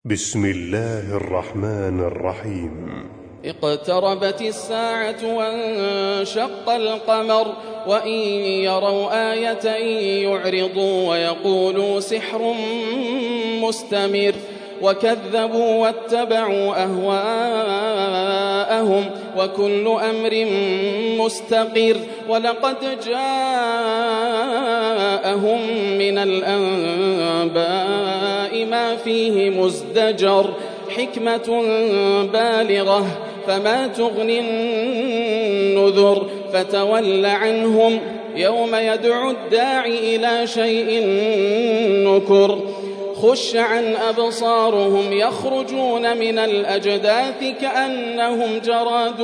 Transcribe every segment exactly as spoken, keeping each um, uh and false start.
بسم الله الرحمن الرحيم. اقتربت الساعة وانشق القمر وإن يروا آية يعرضوا ويقولوا سحر مستمر وكذبوا واتبعوا أهواءهم وكل أمر مستقر ولقد جاءهم من الأنباء ما فيه مزدجر حكمة بالغة فما تغني النذر فتول عنهم يوم يدعو الداعي إلى شيء نكر خش عن أبصارهم يخرجون من الأجداث كأنهم جراد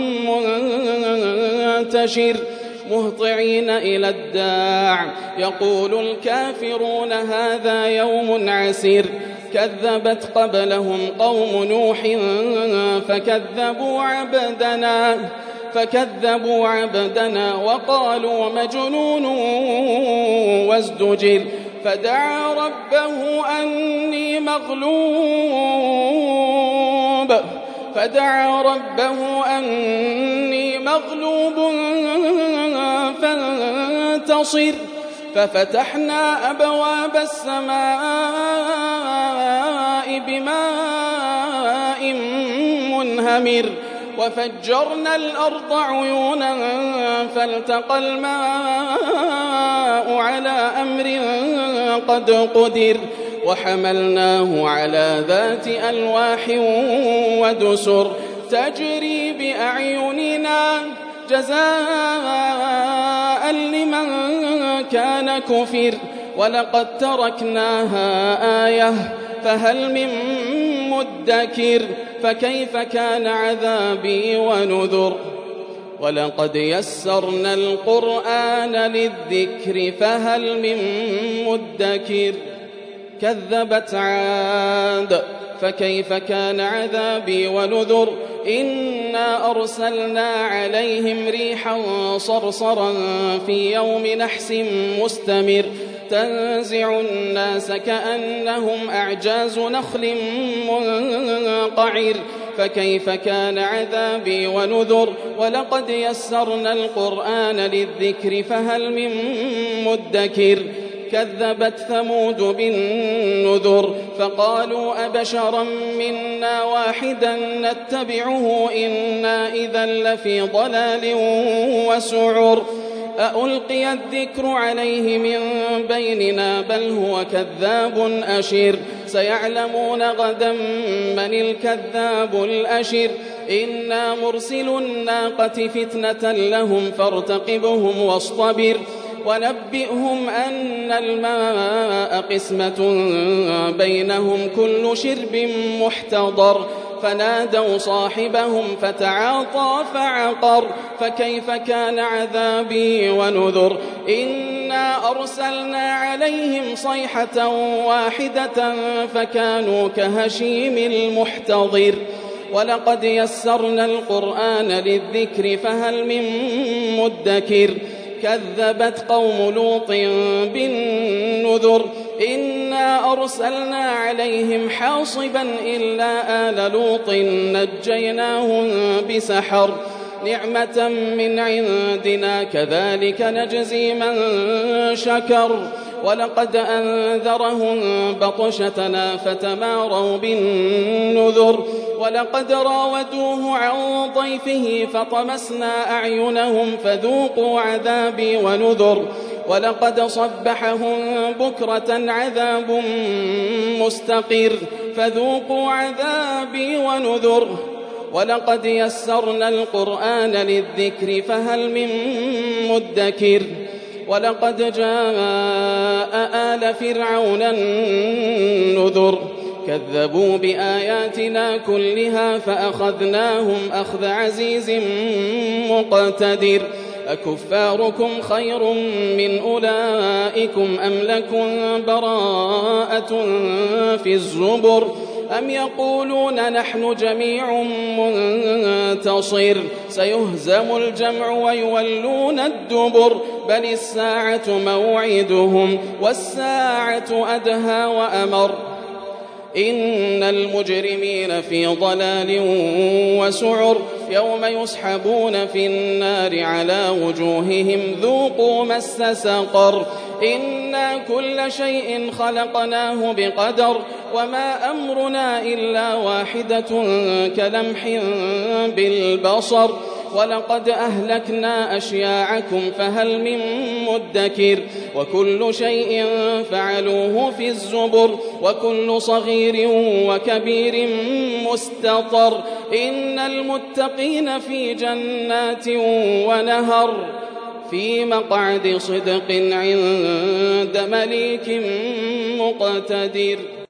منتشر مهطعين إلى الداع يقول الكافرون هذا يوم عسير كذبت قبلهم قوم نوح فكذبوا عبدنا فكذبوا عبدنا وقالوا مجنون وازدجر فدعا ربه أني مغلوب فدعا ربه أني مغلوب فانتصر ففتحنا أبواب السماء بماء منهمر وفجرنا الأرض عيونا فالتقى الماء على أمر قد قدر وحملناه على ذات ألواح ودسر تجري بأعيننا جزاء لمن كان كفر ولقد تركناها آية فهل من مدكر فكيف كان عذابي ونذر ولقد يسرنا القرآن للذكر فهل من مدكر كذبت عاد فكيف كان عذابي ونذر إنا أرسلنا عليهم ريحا صرصرا في يوم نحس مستمر تنزع الناس كأنهم أعجاز نخل منقعر فكيف كان عذابي ونذر ولقد يسرنا القرآن للذكر فهل من مدكر كذبت ثمود بالنذر فقالوا أبشرا منا واحدا نتبعه إنا إذا لفي ضلال وسعر أألقي الذكر عليه من بيننا بل هو كذاب أشر سيعلمون غدا من الكذاب الأشر إنا مرسل الناقة فتنة لهم فارتقبهم واصطبر ونبئهم أن الماء قسمة بينهم كل شرب محتضر فنادوا صاحبهم فتعاطى فعقر فكيف كان عذابي ونذر إنا أرسلنا عليهم صيحة واحدة فكانوا كهشيم المحتضر ولقد يسرنا القرآن للذكر فهل من مدكر كذبت قوم لوط بالنذر إنا أرسلنا عليهم حاصبا إلا آل لوط نجيناهم بسحر نعمة من عندنا كذلك نجزي من شكر ولقد أنذرهم بطشتنا فتماروا بالنذر ولقد راودوه عن ضيفه فطمسنا أعينهم فذوقوا عذابي ونذر ولقد صبحهم بكرة عذاب مستقر فذوقوا عذابي ونذر ولقد يسرنا القرآن للذكر فهل من مدكر ولقد جاء آل فرعون النذر كذبوا بآياتنا كلها فأخذناهم أخذ عزيز مقتدر أكفاركم خير من أولئكم أم لكم براءة في الزبر أم يقولون نحن جميع منتصر سيهزم الجمع ويولون الدبر بل الساعة موعدهم والساعة أدهى وأمر إن المجرمين في ضلال وسعر يوم يسحبون في النار على وجوههم ذوقوا مس سقر إنا كل شيء خلقناه بقدر وما أمرنا إلا واحدة كلمح بالبصر ولقد أهلكنا أشياعكم فهل من مدكر وكل شيء فعلوه في الزبر وكل صغير وكبير مستطر إن المتقين في جنات ونهر في مقعد صدق عند مليك مقتدر.